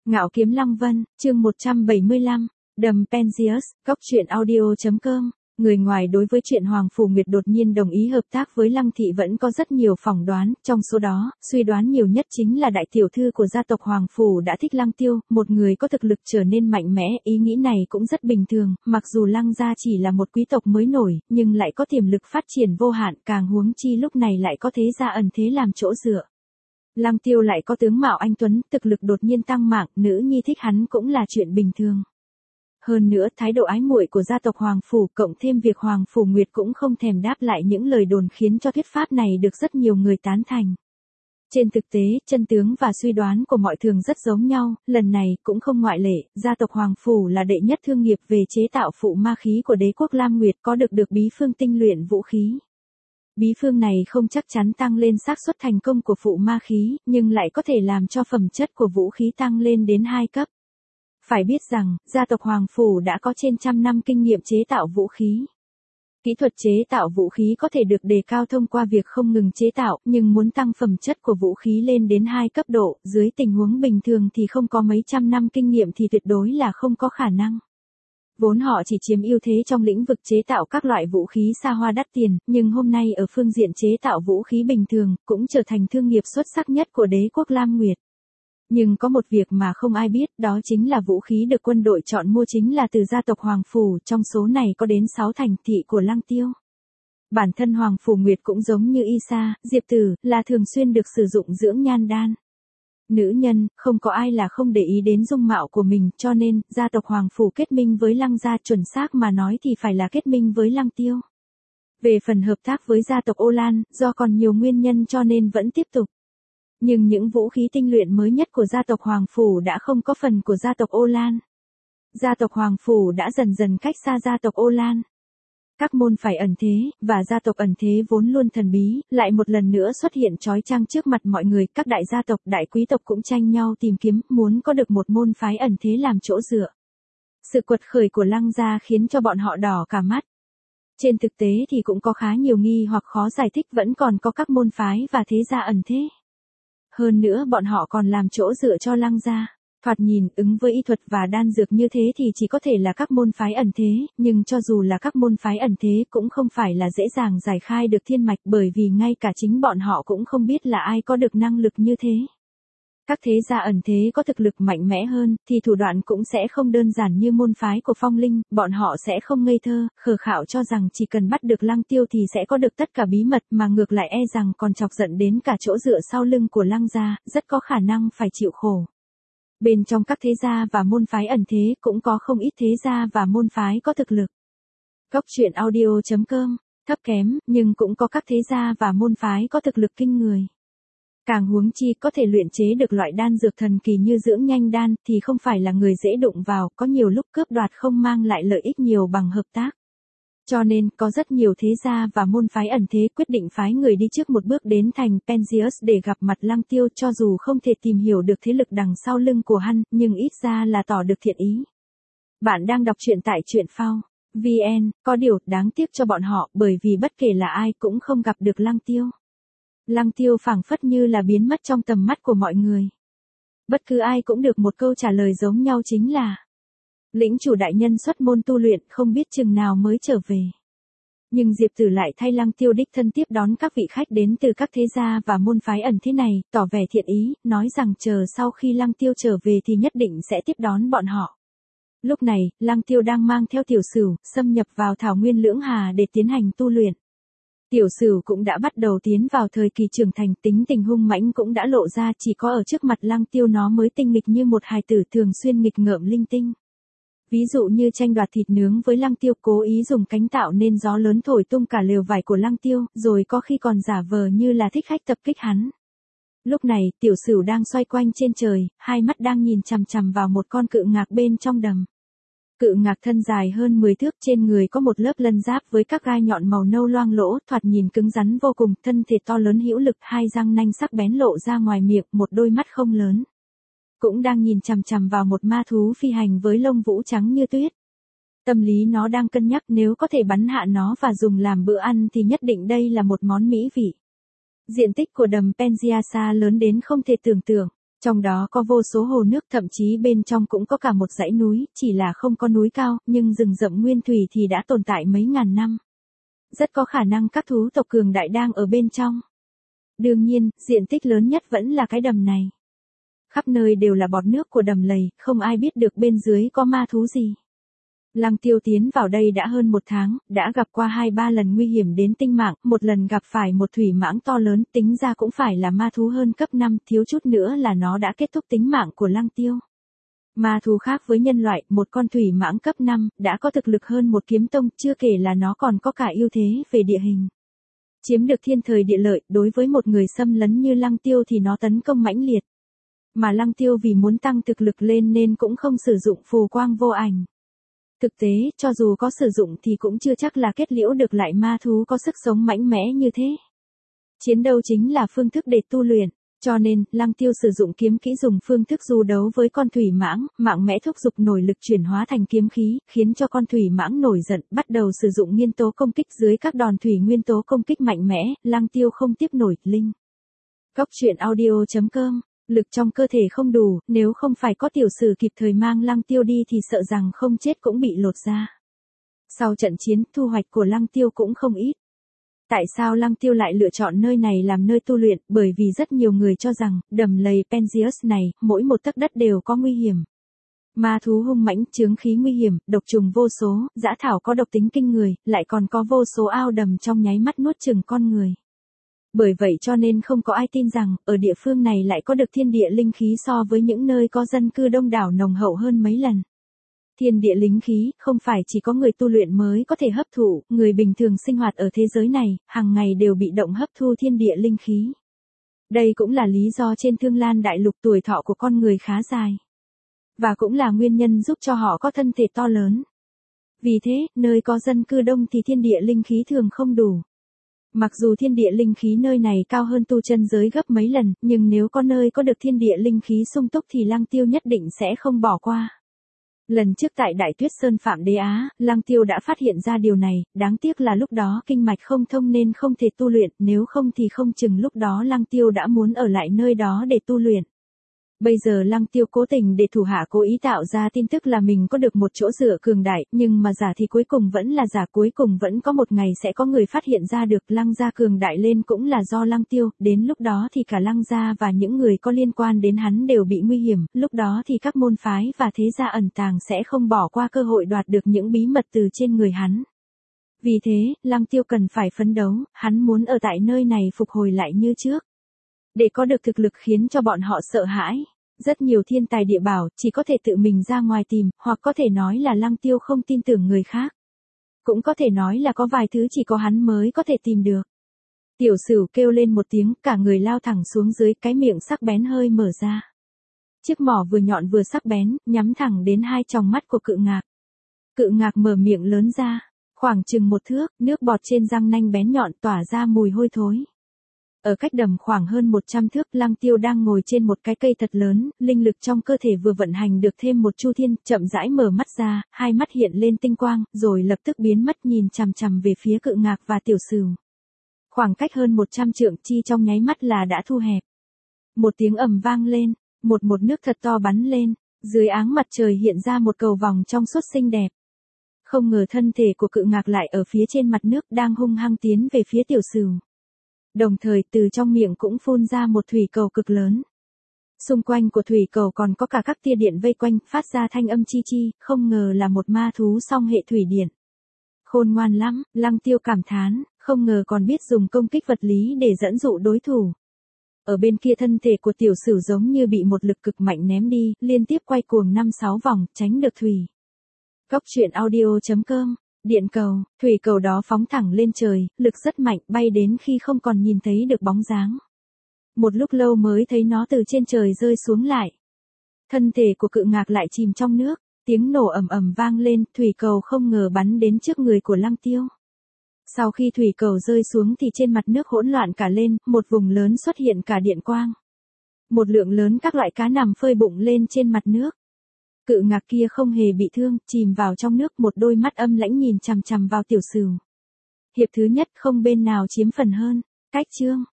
Ngạo Kiếm Lăng Vân, chương 175, Đầm Penzius, Cóc truyện audio.com. Người ngoài đối với chuyện Hoàng Phủ Nguyệt đột nhiên đồng ý hợp tác với Lăng Thị vẫn có rất nhiều phỏng đoán, trong số đó, suy đoán nhiều nhất chính là đại tiểu thư của gia tộc Hoàng Phủ đã thích Lăng Tiêu, một người có thực lực trở nên mạnh mẽ, ý nghĩ này cũng rất bình thường, mặc dù Lăng gia chỉ là một quý tộc mới nổi, nhưng lại có tiềm lực phát triển vô hạn, càng huống chi lúc này lại có thế gia ẩn thế làm chỗ dựa. Lăng Tiêu lại có tướng mạo anh tuấn, thực lực đột nhiên tăng mạnh, nữ nhi thích hắn cũng là chuyện bình thường. Hơn nữa, thái độ ái muội của gia tộc Hoàng Phủ cộng thêm việc Hoàng Phủ Nguyệt cũng không thèm đáp lại những lời đồn khiến cho thuyết pháp này được rất nhiều người tán thành. Trên thực tế, chân tướng và suy đoán của mọi thường rất giống nhau, lần này cũng không ngoại lệ, gia tộc Hoàng Phủ là đệ nhất thương nghiệp về chế tạo phụ ma khí của đế quốc Lam Nguyệt có được bí phương tinh luyện vũ khí. Bí phương này không chắc chắn tăng lên xác suất thành công của phụ ma khí, nhưng lại có thể làm cho phẩm chất của vũ khí tăng lên đến 2 cấp. Phải biết rằng, gia tộc Hoàng Phủ đã có trên trăm năm kinh nghiệm chế tạo vũ khí. Kỹ thuật chế tạo vũ khí có thể được đề cao thông qua việc không ngừng chế tạo, nhưng muốn tăng phẩm chất của vũ khí lên đến 2 cấp độ, dưới tình huống bình thường thì không có mấy trăm năm kinh nghiệm thì tuyệt đối là không có khả năng. Vốn họ chỉ chiếm ưu thế trong lĩnh vực chế tạo các loại vũ khí xa hoa đắt tiền, nhưng hôm nay ở phương diện chế tạo vũ khí bình thường, cũng trở thành thương nghiệp xuất sắc nhất của đế quốc Lam Nguyệt. Nhưng có một việc mà không ai biết, đó chính là vũ khí được quân đội chọn mua chính là từ gia tộc Hoàng Phủ, trong số này có đến 6 thành thị của Lăng Tiêu. Bản thân Hoàng Phủ Nguyệt cũng giống như Isa, Diệp Tử, là thường xuyên được sử dụng dưỡng nhan đan. Nữ nhân, không có ai là không để ý đến dung mạo của mình, cho nên, gia tộc Hoàng Phủ kết minh với Lăng gia, chuẩn xác mà nói thì phải là kết minh với Lăng Tiêu. Về phần hợp tác với gia tộc Ô Lan, do còn nhiều nguyên nhân cho nên vẫn tiếp tục. Nhưng những vũ khí tinh luyện mới nhất của gia tộc Hoàng Phủ đã không có phần của gia tộc Ô Lan. Gia tộc Hoàng Phủ đã dần dần cách xa gia tộc Ô Lan. Các môn phái ẩn thế, và gia tộc ẩn thế vốn luôn thần bí, lại một lần nữa xuất hiện chói chang trước mặt mọi người, các đại gia tộc, đại quý tộc cũng tranh nhau tìm kiếm, muốn có được một môn phái ẩn thế làm chỗ dựa. Sự quật khởi của Lăng gia khiến cho bọn họ đỏ cả mắt. Trên thực tế thì cũng có khá nhiều nghi hoặc khó giải thích, vẫn còn có các môn phái và thế gia ẩn thế. Hơn nữa bọn họ còn làm chỗ dựa cho Lăng gia. Thoạt nhìn, ứng với y thuật và đan dược như thế thì chỉ có thể là các môn phái ẩn thế, nhưng cho dù là các môn phái ẩn thế cũng không phải là dễ dàng giải khai được thiên mạch, bởi vì ngay cả chính bọn họ cũng không biết là ai có được năng lực như thế. Các thế gia ẩn thế có thực lực mạnh mẽ hơn, thì thủ đoạn cũng sẽ không đơn giản như môn phái của Phong Linh, bọn họ sẽ không ngây thơ, khờ khạo cho rằng chỉ cần bắt được Lăng Tiêu thì sẽ có được tất cả bí mật, mà ngược lại e rằng còn chọc giận đến cả chỗ dựa sau lưng của Lăng gia, rất có khả năng phải chịu khổ. Bên trong các thế gia và môn phái ẩn thế cũng có không ít thế gia và môn phái có thực lực. Cóc truyện audio.com, thấp kém, nhưng cũng có các thế gia và môn phái có thực lực kinh người. Càng huống chi có thể luyện chế được loại đan dược thần kỳ như dưỡng nhanh đan thì không phải là người dễ đụng vào, có nhiều lúc cướp đoạt không mang lại lợi ích nhiều bằng hợp tác. Cho nên, có rất nhiều thế gia và môn phái ẩn thế quyết định phái người đi trước một bước đến thành Penzius để gặp mặt Lăng Tiêu, cho dù không thể tìm hiểu được thế lực đằng sau lưng của hắn, nhưng ít ra là tỏ được thiện ý. Bạn đang đọc truyện tại truyện phao VN, có điều đáng tiếc cho bọn họ bởi vì bất kể là ai cũng không gặp được Lăng Tiêu. Lăng Tiêu phảng phất như là biến mất trong tầm mắt của mọi người. Bất cứ ai cũng được một câu trả lời giống nhau chính là: lĩnh chủ đại nhân xuất môn tu luyện, không biết chừng nào mới trở về. Nhưng Diệp Tử lại thay Lăng Tiêu đích thân tiếp đón các vị khách đến từ các thế gia và môn phái ẩn thế này, tỏ vẻ thiện ý, nói rằng chờ sau khi Lăng Tiêu trở về thì nhất định sẽ tiếp đón bọn họ. Lúc này, Lăng Tiêu đang mang theo Tiểu Sửu, xâm nhập vào thảo nguyên Lưỡng Hà để tiến hành tu luyện. Tiểu Sửu cũng đã bắt đầu tiến vào thời kỳ trưởng thành, tính tình hung mãnh cũng đã lộ ra, chỉ có ở trước mặt Lăng Tiêu nó mới tinh nghịch như một hài tử, thường xuyên nghịch ngợm linh tinh. Ví dụ như tranh đoạt thịt nướng với Lăng Tiêu, cố ý dùng cánh tạo nên gió lớn thổi tung cả lều vải của Lăng Tiêu, rồi có khi còn giả vờ như là thích khách tập kích hắn. Lúc này, Tiểu Sửu đang xoay quanh trên trời, hai mắt đang nhìn chằm chằm vào một con cự ngạc bên trong đầm. Cự ngạc thân dài hơn 10 thước, trên người có một lớp lân giáp với các gai nhọn màu nâu loang lỗ, thoạt nhìn cứng rắn vô cùng, thân thể to lớn hữu lực, hai răng nanh sắc bén lộ ra ngoài miệng, một đôi mắt không lớn. Cũng đang nhìn chằm chằm vào một ma thú phi hành với lông vũ trắng như tuyết. Tâm lý nó đang cân nhắc nếu có thể bắn hạ nó và dùng làm bữa ăn thì nhất định đây là một món mỹ vị. Diện tích của đầm Penziasa lớn đến không thể tưởng tượng. Trong đó có vô số hồ nước, thậm chí bên trong cũng có cả một dãy núi, chỉ là không có núi cao, nhưng rừng rậm nguyên thủy thì đã tồn tại mấy ngàn năm. Rất có khả năng các thú tộc cường đại đang ở bên trong. Đương nhiên, diện tích lớn nhất vẫn là cái đầm này. Khắp nơi đều là bọt nước của đầm lầy, không ai biết được bên dưới có ma thú gì. Lăng Tiêu tiến vào đây đã hơn 1 tháng, đã gặp qua 2-3 lần nguy hiểm đến tính mạng, một lần gặp phải một thủy mãng to lớn, tính ra cũng phải là ma thú hơn cấp 5, thiếu chút nữa là nó đã kết thúc tính mạng của Lăng Tiêu. Ma thú khác với nhân loại, một con thủy mãng cấp 5, đã có thực lực hơn một kiếm tông, chưa kể là nó còn có cả ưu thế về địa hình. Chiếm được thiên thời địa lợi, đối với một người xâm lấn như Lăng Tiêu thì nó tấn công mãnh liệt. Mà Lăng Tiêu vì muốn tăng thực lực lên nên cũng không sử dụng phù quang vô ảnh. Thực tế, cho dù có sử dụng thì cũng chưa chắc là kết liễu được lại ma thú có sức sống mạnh mẽ như thế. Chiến đấu chính là phương thức để tu luyện, cho nên, Lăng Tiêu sử dụng kiếm kỹ dùng phương thức du đấu với con thủy mãng, mạnh mẽ thúc giục nổi lực chuyển hóa thành kiếm khí, khiến cho con thủy mãng nổi giận, bắt đầu sử dụng nguyên tố công kích dưới các đòn thủy nguyên tố công kích mạnh mẽ, Lăng Tiêu không tiếp nổi, Linh. Góc truyện audio.com. Lực trong cơ thể không đủ, nếu không phải có tiểu sử kịp thời mang Lăng Tiêu đi thì sợ rằng không chết cũng bị lột da. Sau trận chiến, thu hoạch của Lăng Tiêu cũng không ít. Tại sao Lăng Tiêu lại lựa chọn nơi này làm nơi tu luyện? Bởi vì rất nhiều người cho rằng, đầm lầy Penzius này, mỗi một tấc đất đều có nguy hiểm. Ma thú hung mãnh, chướng khí nguy hiểm, độc trùng vô số, dã thảo có độc tính kinh người, lại còn có vô số ao đầm trong nháy mắt nuốt chửng con người. Bởi vậy cho nên không có ai tin rằng, ở địa phương này lại có được thiên địa linh khí so với những nơi có dân cư đông đảo nồng hậu hơn mấy lần. Thiên địa linh khí, không phải chỉ có người tu luyện mới có thể hấp thụ, người bình thường sinh hoạt ở thế giới này, hàng ngày đều bị động hấp thu thiên địa linh khí. Đây cũng là lý do trên Thương Lan Đại Lục tuổi thọ của con người khá dài. Và cũng là nguyên nhân giúp cho họ có thân thể to lớn. Vì thế, nơi có dân cư đông thì thiên địa linh khí thường không đủ. Mặc dù thiên địa linh khí nơi này cao hơn tu chân giới gấp mấy lần, nhưng nếu có nơi có được thiên địa linh khí sung túc thì Lăng Tiêu nhất định sẽ không bỏ qua. Lần trước tại Đại Tuyết Sơn Phạm Đế Á, Lăng Tiêu đã phát hiện ra điều này, đáng tiếc là lúc đó kinh mạch không thông nên không thể tu luyện, nếu không thì không chừng lúc đó Lăng Tiêu đã muốn ở lại nơi đó để tu luyện. Bây giờ Lăng Tiêu cố tình để thủ hạ cố ý tạo ra tin tức là mình có được một chỗ dựa cường đại, nhưng mà giả thì cuối cùng vẫn là giả, cuối cùng vẫn có một ngày sẽ có người phát hiện ra được Lăng gia cường đại lên cũng là do Lăng Tiêu, đến lúc đó thì cả Lăng gia và những người có liên quan đến hắn đều bị nguy hiểm, lúc đó thì các môn phái và thế gia ẩn tàng sẽ không bỏ qua cơ hội đoạt được những bí mật từ trên người hắn. Vì thế, Lăng Tiêu cần phải phấn đấu, hắn muốn ở tại nơi này phục hồi lại như trước. Để có được thực lực khiến cho bọn họ sợ hãi. Rất nhiều thiên tài địa bảo chỉ có thể tự mình ra ngoài tìm, hoặc có thể nói là Lăng Tiêu không tin tưởng người khác. Cũng có thể nói là có vài thứ chỉ có hắn mới có thể tìm được. Tiểu Sửu kêu lên một tiếng, cả người lao thẳng xuống dưới, cái miệng sắc bén hơi mở ra. Chiếc mỏ vừa nhọn vừa sắc bén, nhắm thẳng đến hai tròng mắt của Cự Ngạc. Cự Ngạc mở miệng lớn ra, khoảng chừng 1 thước, nước bọt trên răng nanh bén nhọn tỏa ra mùi hôi thối. Ở cách đầm khoảng hơn 100 thước, Lăng Tiêu đang ngồi trên một cái cây thật lớn, linh lực trong cơ thể vừa vận hành được thêm một chu thiên, chậm rãi mở mắt ra, hai mắt hiện lên tinh quang, rồi lập tức biến mất nhìn chằm chằm về phía Cự Ngạc và Tiểu Sửu. Khoảng cách hơn 100 trượng chi trong nháy mắt là đã thu hẹp. Một tiếng ầm vang lên, một nước thật to bắn lên, dưới áng mặt trời hiện ra một cầu vòng trong suốt xinh đẹp. Không ngờ thân thể của Cự Ngạc lại ở phía trên mặt nước đang hung hăng tiến về phía Tiểu Sửu. Đồng thời từ trong miệng cũng phun ra một thủy cầu cực lớn. Xung quanh của thủy cầu còn có cả các tia điện vây quanh, phát ra thanh âm chi chi, không ngờ là một ma thú song hệ thủy điện. Khôn ngoan lắm, Lăng Tiêu cảm thán, không ngờ còn biết dùng công kích vật lý để dẫn dụ đối thủ. Ở bên kia thân thể của Tiểu Sửu giống như bị một lực cực mạnh ném đi, liên tiếp quay cuồng 5-6 vòng, tránh được thủy. Góc truyện audio.com. Điện cầu, thủy cầu đó phóng thẳng lên trời, lực rất mạnh, bay đến khi không còn nhìn thấy được bóng dáng. Một lúc lâu mới thấy nó từ trên trời rơi xuống lại. Thân thể của Cự Ngạc lại chìm trong nước, tiếng nổ ầm ầm vang lên, thủy cầu không ngờ bắn đến trước người của Lăng Tiêu. Sau khi thủy cầu rơi xuống thì trên mặt nước hỗn loạn cả lên, một vùng lớn xuất hiện cả điện quang. Một lượng lớn các loại cá nằm phơi bụng lên trên mặt nước. Cự Ngạc kia không hề bị thương, chìm vào trong nước, một đôi mắt âm lãnh nhìn chằm chằm vào Tiểu Sửu. Hiệp thứ nhất không bên nào chiếm phần hơn. Cách chương